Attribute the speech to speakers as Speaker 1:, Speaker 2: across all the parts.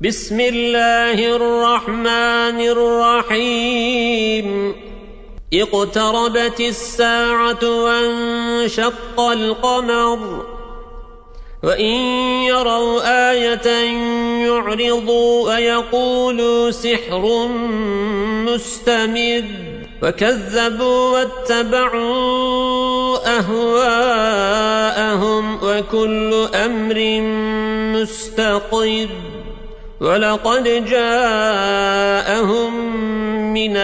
Speaker 1: بسم الله الرحمن الرحيم اقتربت الساعة وانشق القمر وإن يروا آية يعرضوا ويقولوا سحر مستمر وكذبوا واتبعوا أهواءهم وكل أمر مستقر ولقد جاءهم من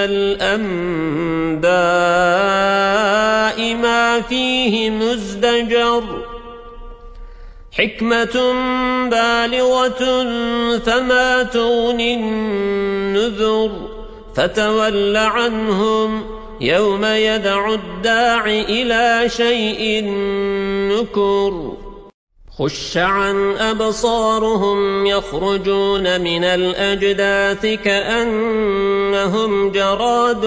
Speaker 1: الأنباء ما فيه مزدجر حكمة بالغة فما تغني النذر فتول عنهم يوم يدعو الداع إلى شيء نكر خش عن أبصارهم يخرجون من الأجداث كأنهم جراد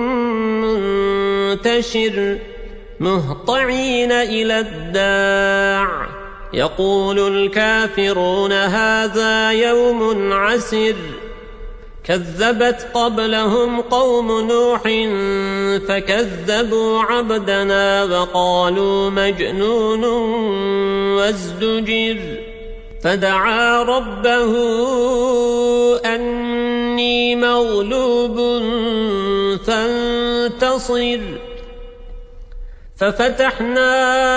Speaker 1: منتشر مهطعين إلى الداع يقول الكافرون هذا يوم عسر كذبت قبلهم قوم نوح فكذبوا عبدنا وقالوا مجنون وازدجر فدعا ربه أني مغلوب فانتصر ففتحنا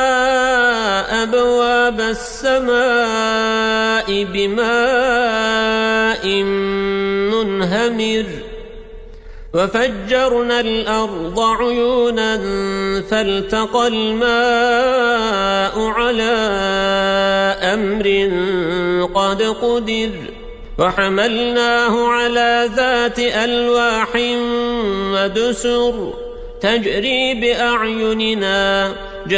Speaker 1: أبواب السماء بماء منهمر وفجرنا الأرض عيونا فالتقى الماء على أمر قد قدر وحملناه على ذات ألواح ودسر تجري بأعيننا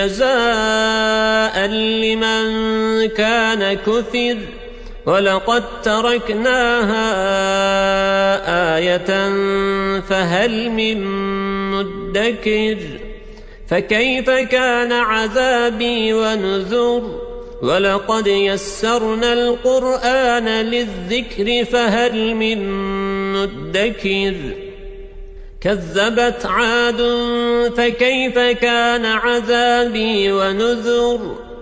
Speaker 1: جزاء لمن كان كفر ولقد تركناها آية فهل من مدكر فكيف كان عذابي ونذر ولقد يسرنا القرآن للذكر فهل من مدكر كذبت عاد فكيف كان عذابي ونذر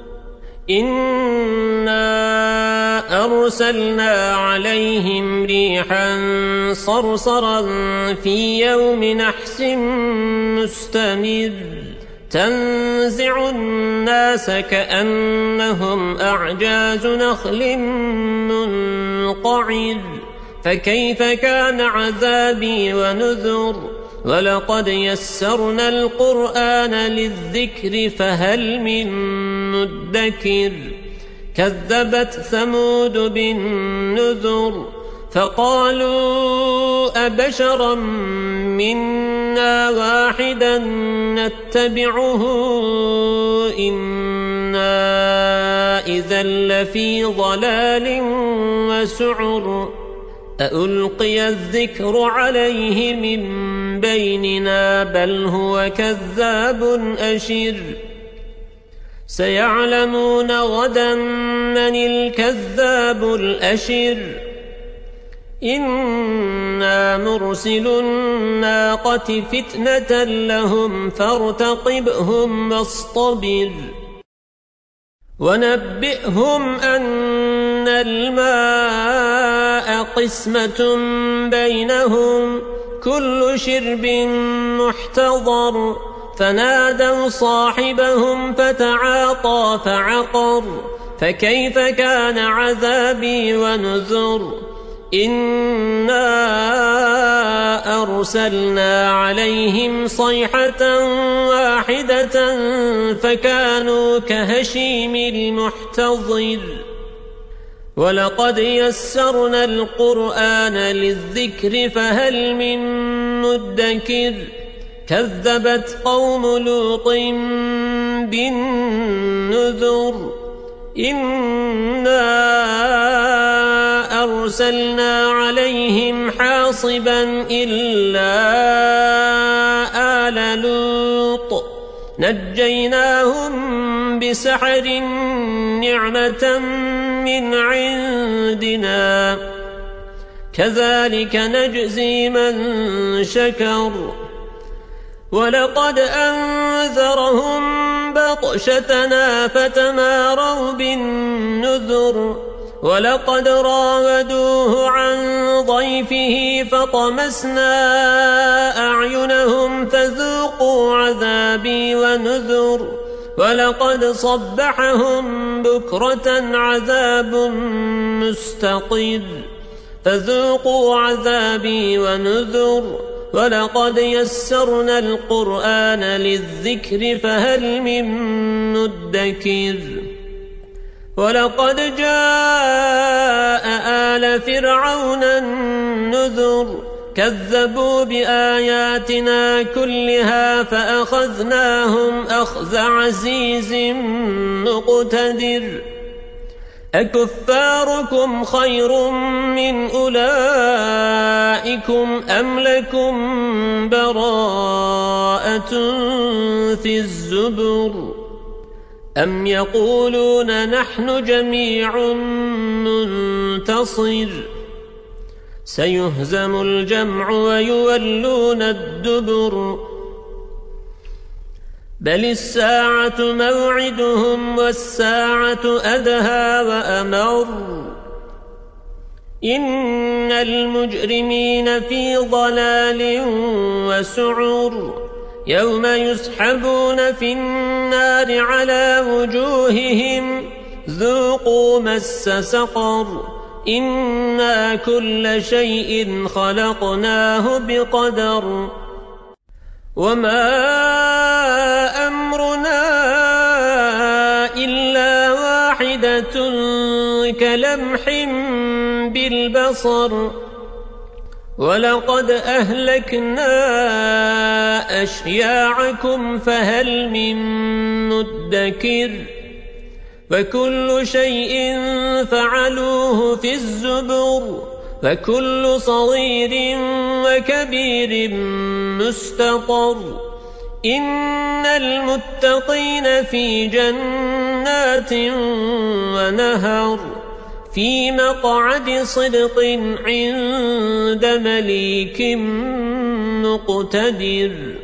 Speaker 1: إنا أرسلنا عليهم ريحا صرصرا في يوم نحس مستمر تنزع الناس كأنهم أعجاز نخل منقعر فكيف كان عذابي ونذر ولقد يسرنا القرآن للذكر فهل من مدكر كذبت ثمود بالنذر فقالوا أبشرا منا واحدا نتبعه إنا إذا لفي ضلال وسعر أألقي الذكر عليه من بيننا بل هو كذاب أشر سيعلمون غدا من الكذاب الأشر إنا مرسل الناقة فتنة لهم فارتقبهم واصطبر ونبئهم أن الماء قسمة بينهم كل شرب محتضر فنادوا صاحبهم فتعاطى فعقر فكيف كان عذابي ونذر إنا أرسلنا عليهم صيحة واحدة فكانوا كهشيم المحتضر ولقد يسرنا القرآن للذكر فهل من مدكر كذبت قوم لوط بالنذر إنا أرسلنا عليهم حاصبا إلا آل لوط نجيناهم بسحر نعمة من عندنا كذلك نجزي من شكر ولقد أنذرهم بطشتنا فتماروا بالنذر ولقد راودوه عن ضيفه فطمسنا أعينهم فذوقوا عذابي ونذر ولقد صبحهم بكرة عذاب مستقر فذوقوا عذابي ونذر ولقد يسرنا القرآن للذكر فهل من مدكر ولقد جاء آل فرعون النذر كذبوا بآياتنا كلها فأخذناهم أخذ عزيز مقتدر أكفاركم خير من أولئكم أم لكم براءة في الزبر أم يقولون نحن جميع منتصر سيهزم الجمع ويولون الدبر بل الساعة موعدهم والساعة أدهى وأمر إن المجرمين في ضلال وسعر يوم يسحبون في النار على وجوههم ذوقوا مس سقر إنا كل شيء خلقناه بقدر وما أمرنا إلا واحدة كلمح بالبصر ولقد أهلكنا أشياعكم فهل من مدكر وكل شيء فعلوه في الزبر فكل صغير وكبير مستطر إن المتقين في جنات ونهر في مقعد صدق عند مليك مقتدر